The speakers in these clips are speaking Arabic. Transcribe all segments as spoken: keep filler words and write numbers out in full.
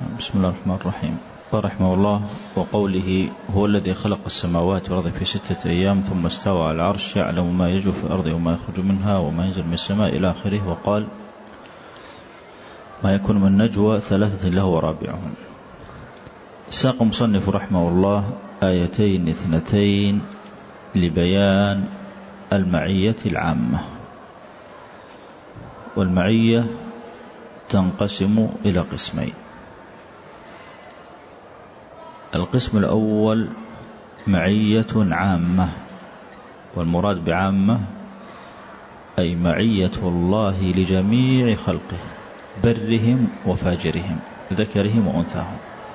بسم الله الرحمن الرحيم. قال رحمه الله: وقوله هو الذي خلق السماوات والأرض في ستة أيام ثم استوى على العرش يعلم ما يجري في الأرض وما يخرج منها وما ينزل من السماء إلى آخره. وقال: ما يكون من نجوى ثلاثة له ورابعهم. ساق مصنف رحمه الله آيتين اثنتين لبيان المعية العامة. والمعية تنقسم إلى قسمين: القسم الأول معية عامة، والمراد بعامة أي معية الله لجميع خلقه برهم وفاجرهم ذكرهم وأنثاهم.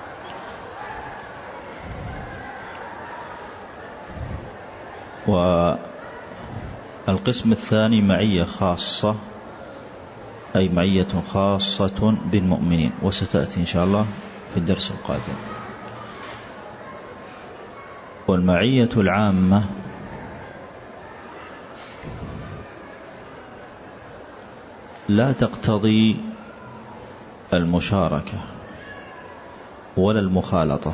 والقسم الثاني معية خاصة أي معية خاصة بالمؤمنين، وستأتي إن شاء الله في الدرس القادم. والمعية العامة لا تقتضي المشاركة ولا المخالطة،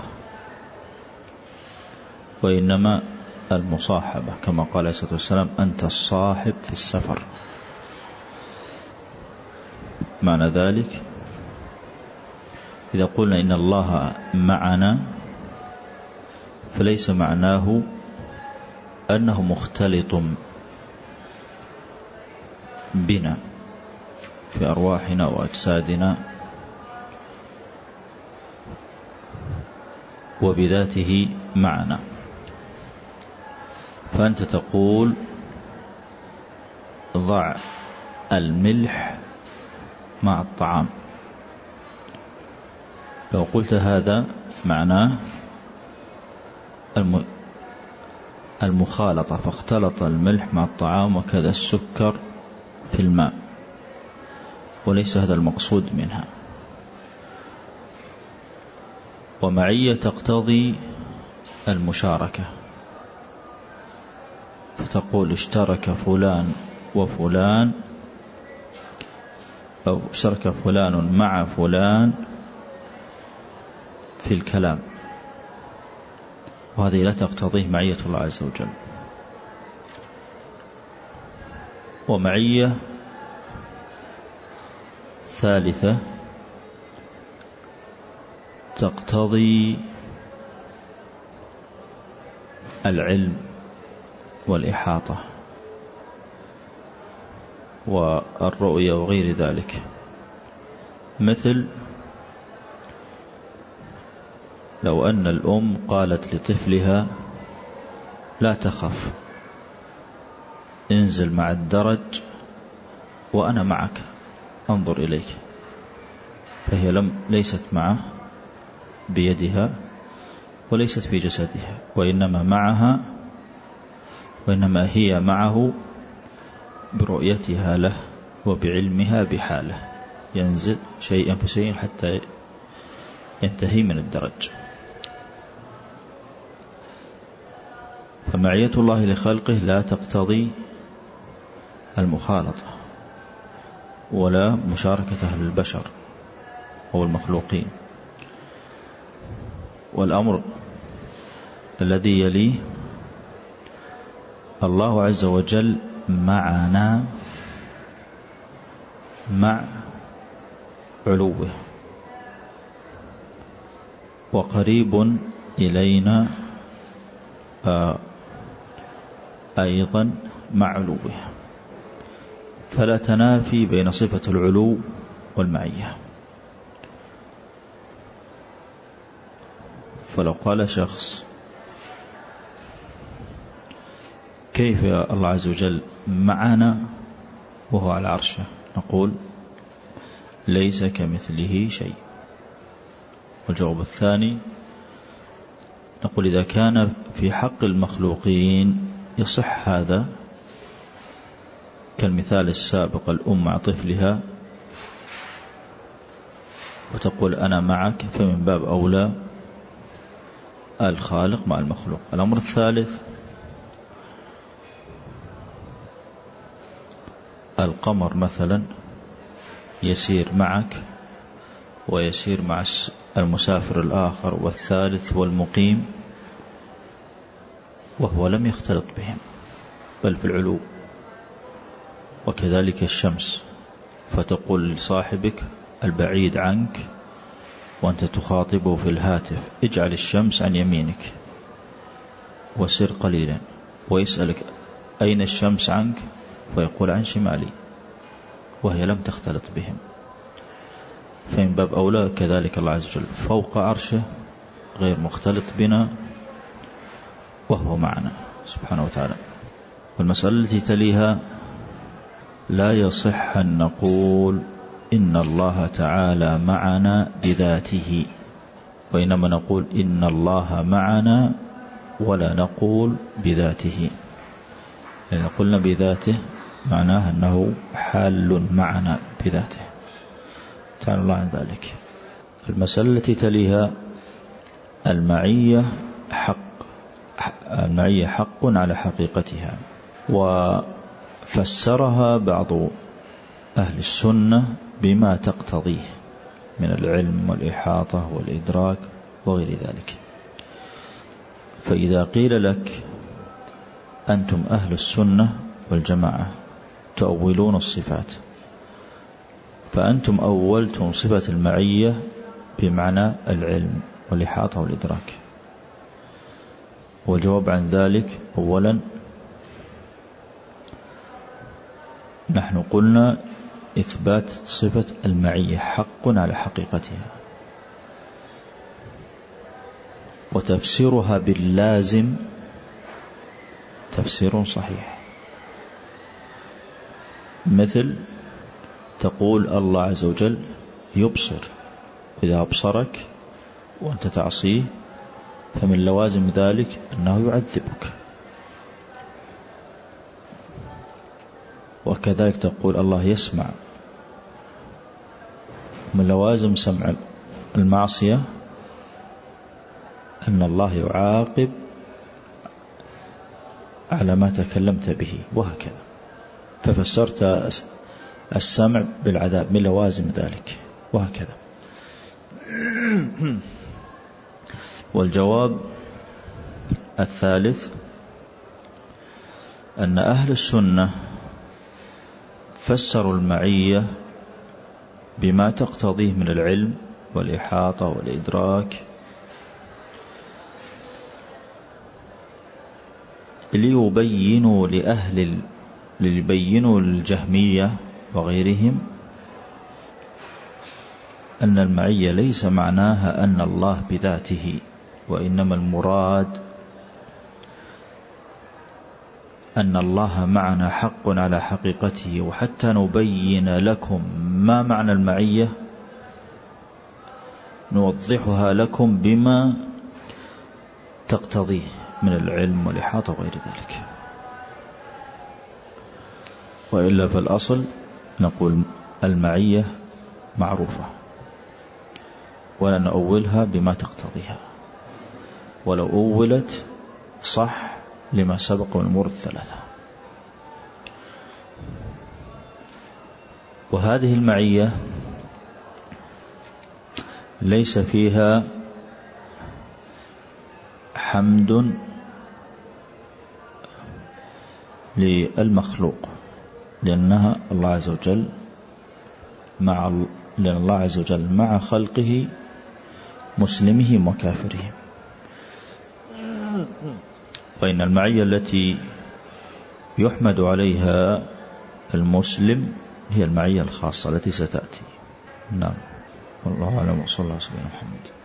وإنما المصاحبة، كما قال عليه الصلاة والسلام: أنت الصاحب في السفر. معنى ذلك إذا قلنا إن الله معنا فليس معناه أنه مختلط بنا في أرواحنا وأجسادنا وبذاته معنا. فأنت تقول: ضع الملح مع الطعام. لو قلت هذا معناه المخالطة، فاختلط الملح مع الطعام وكذا السكر في الماء، وليس هذا المقصود منها. ومعية تقتضي المشاركة، فتقول: اشترك فلان وفلان، أو اشترك فلان مع فلان في الكلام، وهذه لا تقتضيه معية الله عز وجل. ومعية ثالثة تقتضي العلم والإحاطة والرؤية وغير ذلك، مثل لو أن الأم قالت لطفلها: لا تخف، انزل مع الدرج وأنا معك، انظر إليك، فهي لم ليست معه بيدها وليست في جسدها، وإنما معها وإنما هي معه برؤيتها له وبعلمها بحاله، ينزل شيئا فشيئا حتى ينتهي من الدرج. فمعية الله لخلقه لا تقتضي المخالطة ولا مشاركة أهل البشر أو المخلوقين. والأمر الذي يليه: الله عز وجل معنا مع علوه، وقريب إلينا أيضا مع علوه، فلا تنافي بين صفة العلو والمعية. فلو قال شخص: كيف يا الله عز وجل معنا وهو على عرشه؟ نقول: ليس كمثله شيء. والجواب الثاني نقول: إذا كان في حق المخلوقين يصح هذا، كالمثال السابق، الأم مع طفلها وتقول: أنا معك، فمن باب أولى الخالق مع المخلوق. الأمر الثالث: القمر مثلا يسير معك ويسير مع المسافر الآخر، والثالث والمقيم وهو لم يختلط بهم بل في العلو. وكذلك الشمس، فتقول لصاحبك البعيد عنك وأنت تخاطبه في الهاتف اجعل الشمس عن يمينك وسر قليلا، ويسألك أين الشمس عنك ويقول عن شمالي، وهي لم تختلط بهم. فإن باب أولى كذلك الله عز وجل فوق عرشه غير مختلط بنا وهو معنا سبحانه وتعالى. والمسألة التي تليها لا يصح أن نقول إن الله تعالى معنا بذاته، وإنما نقول إن الله معنا ولا نقول بذاته، لأن قلنا بذاته معناه أنه حال معنا بذاته، تعالى الله عن ذلك. المسألة التي تليها المعية حق، المعية حق على حقيقتها، وفسرها بعض أهل السنة بما تقتضيه من العلم والإحاطة والإدراك وغير ذلك. فإذا قيل لك أنتم أهل السنة والجماعة تؤولون الصفات، فأنتم أولتم صفة المعية بمعنى العلم والإحاطة والإدراك. والجواب عن ذلك أولا نحن قلنا إثبات صفة المعية حق على حقيقتها، وتفسيرها باللازم تفسير صحيح، مثل تقول الله عز وجل يبصر، إذا أبصرك وأنت تعصيه فمن لوازم ذلك أنه يعذبك. وكذلك تقول الله يسمع، من لوازم سمع المعصية أن الله يعاقب على ما تكلمت به، وهكذا. ففسرت السمع بالعذاب من لوازم ذلك، وهكذا. والجواب الثالث أن أهل السنة فسروا المعية بما تقتضيه من العلم والإحاطة والإدراك، ليبينوا لأهل ليبينوا للجهمية وغيرهم أن المعية ليس معناها أن الله بذاته، وإنما المراد أن الله معنا حق على حقيقته. وحتى نبين لكم ما معنى المعية نوضحها لكم بما تقتضيه من العلم والإحاطة وغير ذلك، وإلا فالأصل نقول المعية معروفة ولا نؤولها بما تقتضيها، ولو أولت صح لما سبق من الأمور الثلاثة. وهذه المعية ليس فيها حمد للمخلوق، لأنها الله عز وجل مع لأن الله عز وجل مع خلقه مسلمهم وكافرهم. وإن المعية التي يحمد عليها المسلم هي المعية الخاصة التي ستأتي. نعم، والله أعلم، وصلى الله عليه وسلم محمد.